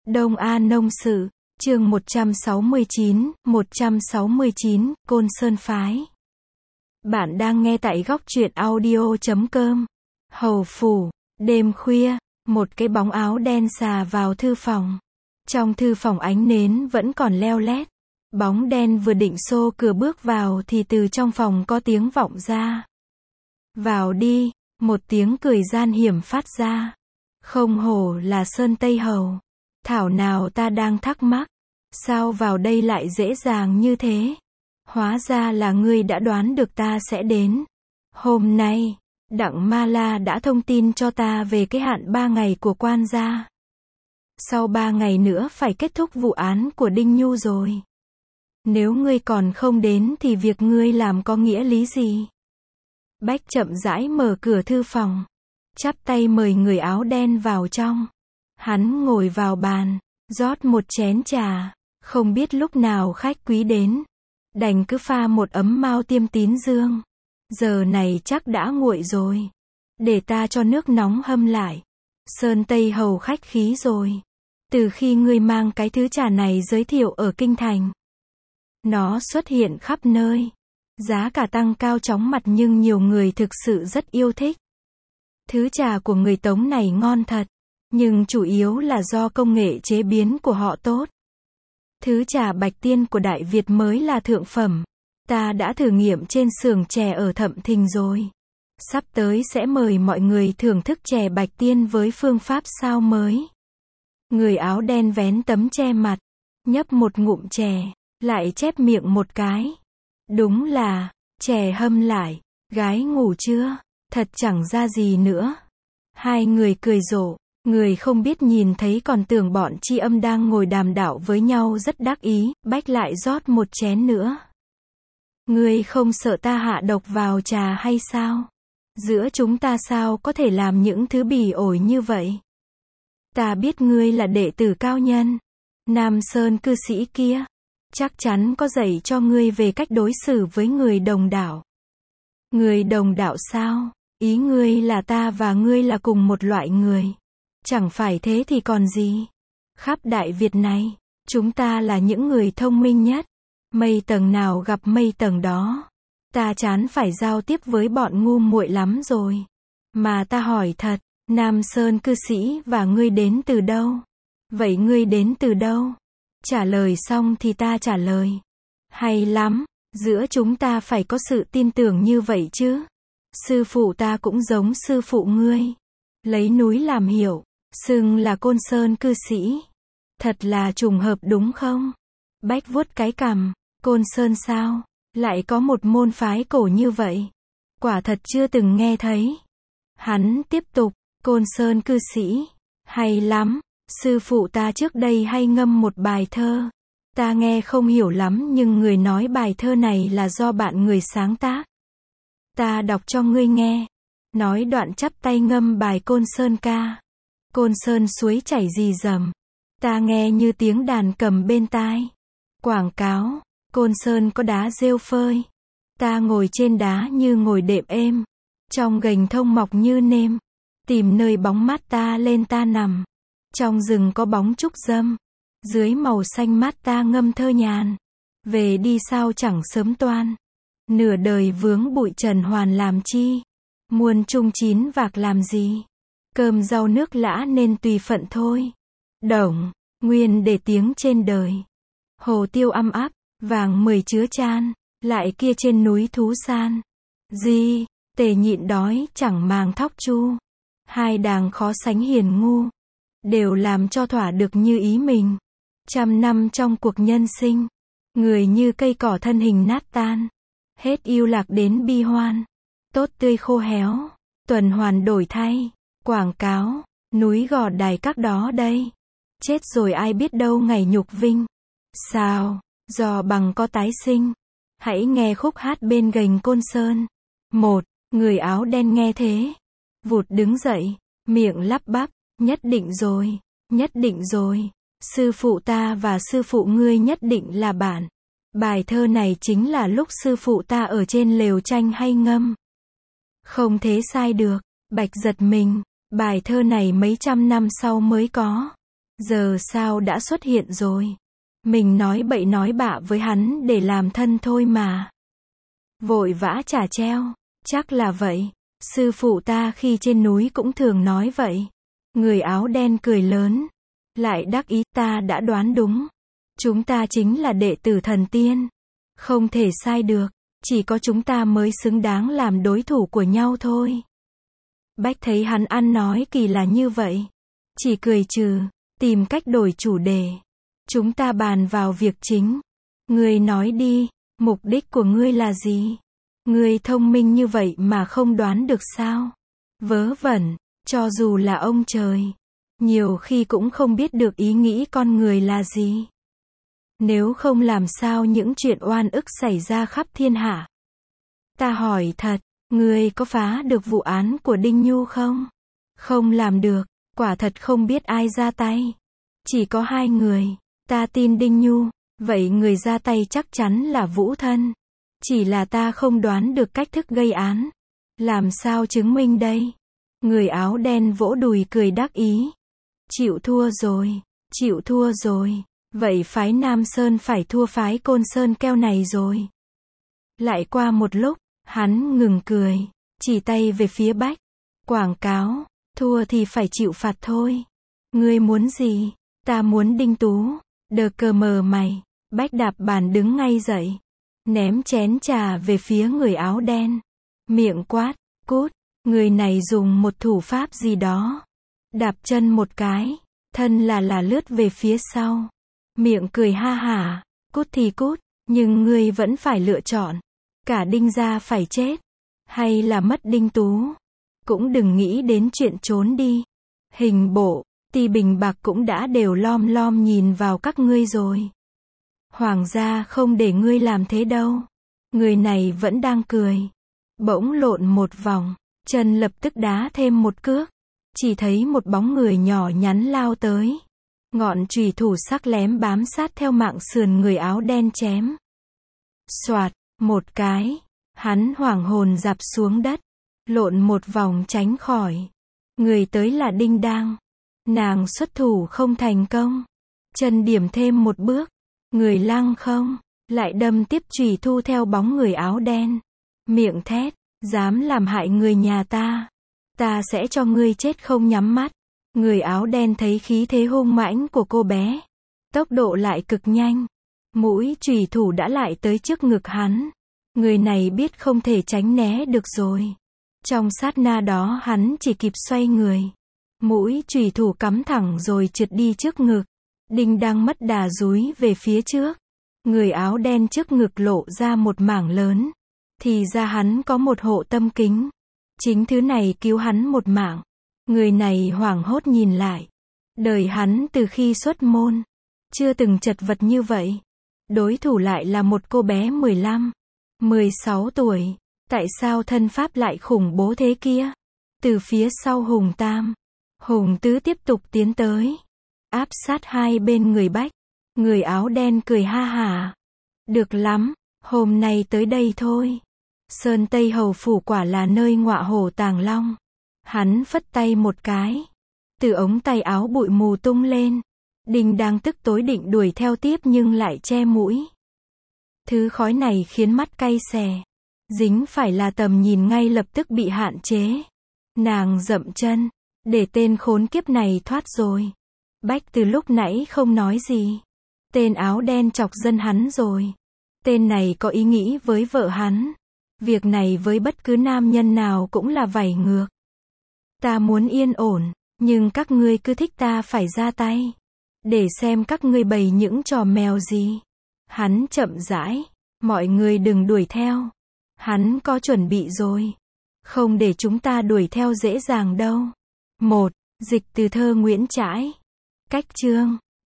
Đông A Nông Sự, chương 169, Côn Sơn Phái. Bạn đang nghe tại góc truyện audio.com. Hầu phủ, đêm khuya, một cái bóng áo đen xà vào thư phòng. Trong thư phòng ánh nến vẫn còn leo lét. Bóng đen vừa định xô cửa bước vào thì từ trong phòng có tiếng vọng ra. Vào đi, một tiếng cười gian hiểm phát ra. Không hổ là Sơn Tây Hầu. Thảo nào ta đang thắc mắc, sao vào đây lại dễ dàng như thế? Hóa ra là ngươi đã đoán được ta sẽ đến. Hôm nay, Đặng Ma La đã thông tin cho ta về cái hạn 3 ngày của quan gia. Sau 3 ngày nữa phải kết thúc vụ án của Đinh Nhu rồi. Nếu ngươi còn không đến thì việc ngươi làm có nghĩa lý gì? Bách chậm rãi mở cửa thư phòng, chắp tay mời người áo đen vào trong. Hắn ngồi vào bàn, rót một chén trà, không biết lúc nào khách quý đến. Đành cứ pha một ấm mao tiêm tín dương. Giờ này chắc đã nguội rồi. Để ta cho nước nóng hâm lại. Sơn Tây Hầu khách khí rồi. Từ khi ngươi mang cái thứ trà này giới thiệu ở Kinh Thành, nó xuất hiện khắp nơi. Giá cả tăng cao chóng mặt nhưng nhiều người thực sự rất yêu thích. Thứ trà của người Tống này ngon thật. Nhưng chủ yếu là do công nghệ chế biến của họ tốt. Thứ trà Bạch Tiên của Đại Việt mới là thượng phẩm. Ta đã thử nghiệm trên xưởng chè ở Thậm Thình rồi. Sắp tới sẽ mời mọi người thưởng thức chè Bạch Tiên với phương pháp sao mới. Người áo đen vén tấm che mặt, nhấp một ngụm chè, lại chép miệng một cái. Đúng là, chè hâm lại, gái ngủ chưa? Thật chẳng ra gì nữa. Hai người cười rộ. Người không biết nhìn thấy còn tưởng bọn Tri Âm đang ngồi đàm đạo với nhau rất đắc ý. Bách lại rót một chén nữa. Ngươi không sợ ta hạ độc vào trà hay sao? Giữa chúng ta sao có thể làm những thứ bỉ ổi như vậy? Ta biết ngươi là đệ tử cao nhân, Nam Sơn cư sĩ kia. Chắc chắn có dạy cho ngươi về cách đối xử với người đồng đạo. Người đồng đạo sao? Ý ngươi là ta và ngươi là cùng một loại người. Chẳng phải thế thì còn gì. Khắp Đại Việt này, chúng ta là những người thông minh nhất. Mây tầng nào gặp mây tầng đó. Ta chán phải giao tiếp với bọn ngu muội lắm rồi. Mà ta hỏi thật, Nam Sơn cư sĩ và ngươi đến từ đâu? Vậy ngươi đến từ đâu? Trả lời xong thì ta trả lời. Hay lắm, giữa chúng ta phải có sự tin tưởng như vậy chứ. Sư phụ ta cũng giống sư phụ ngươi. Lấy núi làm hiệu. Xưng là Côn Sơn cư sĩ. Thật là trùng hợp đúng không? Bách vuốt cái cằm. Côn Sơn sao? Lại có một môn phái cổ như vậy? Quả thật chưa từng nghe thấy. Hắn tiếp tục. Côn Sơn cư sĩ. Hay lắm. Sư phụ ta trước đây hay ngâm một bài thơ. Ta nghe không hiểu lắm nhưng người nói bài thơ này là do bạn người sáng tác. Ta đọc cho ngươi nghe. Nói đoạn chắp tay ngâm bài Côn Sơn ca. Côn Sơn suối chảy rì rầm. Ta nghe như tiếng đàn cầm bên tai. Quảng cáo. Côn Sơn có đá rêu phơi. Ta ngồi trên đá như ngồi đệm êm. Trong gành thông mọc như nêm. Tìm nơi bóng mát ta lên ta nằm. Trong rừng có bóng trúc dâm. Dưới màu xanh mát ta ngâm thơ nhàn. Về đi sao chẳng sớm toan. Nửa đời vướng bụi trần hoàn làm chi. Muôn chung chín vạc làm gì. Cơm rau nước lã nên tùy phận thôi. Đồng, nguyên để tiếng trên đời. Hồ tiêu âm áp, vàng 10 chứa chan. Lại kia trên núi thú san. Di, tề nhịn đói chẳng màng thóc chu. Hai đàng khó sánh hiền ngu. Đều làm cho thỏa được như ý mình. 100 năm trong cuộc nhân sinh. Người như cây cỏ thân hình nát tan. Hết yêu lạc đến bi hoan. Tốt tươi khô héo. Tuần hoàn đổi thay. Quảng cáo. Núi Gò Đài các đó đây. Chết rồi ai biết đâu ngày nhục vinh. Sao, do bằng có tái sinh. Hãy nghe khúc hát bên gành Côn Sơn. Một, người áo đen nghe thế. Vụt đứng dậy. Miệng lắp bắp. Nhất định rồi. Nhất định rồi. Sư phụ ta và sư phụ ngươi nhất định là bạn. Bài thơ này chính là lúc sư phụ ta ở trên lều tranh hay ngâm. Không thế sai được. Bạch giật mình. Bài thơ này mấy trăm năm sau mới có. Giờ sao đã xuất hiện rồi? Mình nói bậy nói bạ với hắn để làm thân thôi mà. Vội vã trả treo. Chắc là vậy. Sư phụ ta khi trên núi cũng thường nói vậy. Người áo đen cười lớn. Lại đắc ý, ta đã đoán đúng. Chúng ta chính là đệ tử thần tiên. Không thể sai được. Chỉ có chúng ta mới xứng đáng làm đối thủ của nhau thôi. Bách thấy hắn ăn nói kỳ lạ như vậy. Chỉ cười trừ, tìm cách đổi chủ đề. Chúng ta bàn vào việc chính. Ngươi nói đi, mục đích của ngươi là gì? Ngươi thông minh như vậy mà không đoán được sao? Vớ vẩn, cho dù là ông trời, nhiều khi cũng không biết được ý nghĩ con người là gì. Nếu không làm sao những chuyện oan ức xảy ra khắp thiên hạ. Ta hỏi thật, ngươi có phá được vụ án của Đinh Nhu không? Không làm được, quả thật không biết ai ra tay. Chỉ có 2 người, ta tin Đinh Nhu, vậy người ra tay chắc chắn là Vũ Thân. Chỉ là ta không đoán được cách thức gây án. Làm sao chứng minh đây? Người áo đen vỗ đùi cười đắc ý. Chịu thua rồi, chịu thua rồi. Vậy phái Nam Sơn phải thua phái Côn Sơn keo này rồi. Lại qua một lúc, hắn ngừng cười, chỉ tay về phía Bách. Quảng cáo, thua thì phải chịu phạt thôi. Ngươi muốn gì? Ta muốn Đinh Tú. Đờ cờ mờ mày. Bách đạp bàn đứng ngay dậy. Ném chén trà về phía người áo đen. Miệng quát, cút. Người này dùng một thủ pháp gì đó. Đạp chân một cái. Thân là lướt về phía sau. Miệng cười ha hả. Cút thì cút. Nhưng ngươi vẫn phải lựa chọn. Cả Đinh gia phải chết. Hay là mất Đinh Tú. Cũng đừng nghĩ đến chuyện trốn đi. Hình bộ, Ti Bình Bạc cũng đã đều lom lom nhìn vào các ngươi rồi. Hoàng gia không để ngươi làm thế đâu. Người này vẫn đang cười. Bỗng lộn một vòng, chân lập tức đá thêm một cước. Chỉ thấy một bóng người nhỏ nhắn lao tới. Ngọn chùy thủ sắc lém bám sát theo mạng sườn người áo đen chém. Soạt, một cái. Hắn hoảng hồn rạp xuống đất. Lộn một vòng tránh khỏi. Người tới là Đinh Đang. Nàng xuất thủ không thành công. Chân điểm thêm một bước. Người lăng không. Lại đâm tiếp chùy thu theo bóng người áo đen. Miệng thét. Dám làm hại người nhà ta. Ta sẽ cho ngươi chết không nhắm mắt. Người áo đen thấy khí thế hung mãnh của cô bé. Tốc độ lại cực nhanh. Mũi chùy thủ đã lại tới trước ngực hắn. Người này biết không thể tránh né được rồi. Trong sát na đó hắn chỉ kịp xoay người. Mũi chùy thủ cắm thẳng rồi trượt đi trước ngực. Đinh đang mất đà dúi về phía trước. Người áo đen trước ngực lộ ra một mảng lớn. Thì ra hắn có một hộ tâm kính. Chính thứ này cứu hắn một mạng. Người này hoảng hốt nhìn lại. Đời hắn từ khi xuất môn. Chưa từng chật vật như vậy. Đối thủ lại là một cô bé 15, 16 tuổi. Tại sao thân pháp lại khủng bố thế kia? Từ phía sau Hùng Tam, Hùng Tứ tiếp tục tiến tới. Áp sát hai bên người Bách. Người áo đen cười ha hả. Được lắm, hôm nay tới đây thôi. Sơn Tây Hầu Phủ quả là nơi ngọa hổ tàng long. Hắn phất tay một cái. Từ ống tay áo bụi mù tung lên. Đinh đang tức tối định đuổi theo tiếp nhưng lại che mũi. Thứ khói này khiến mắt cay xè. Dính phải là tầm nhìn ngay lập tức bị hạn chế. Nàng dậm chân. Để tên khốn kiếp này thoát rồi. Bách từ lúc nãy không nói gì. Tên áo đen chọc dân hắn rồi. Tên này có ý nghĩ với vợ hắn. Việc này với bất cứ nam nhân nào cũng là vảy ngược. Ta muốn yên ổn, nhưng các ngươi cứ thích ta phải ra tay. Để xem các ngươi bày những trò mèo gì. Hắn chậm rãi. Mọi người đừng đuổi theo. Hắn có chuẩn bị rồi. Không để chúng ta đuổi theo dễ dàng đâu. 1. Dịch từ thơ Nguyễn Trãi. Cách chương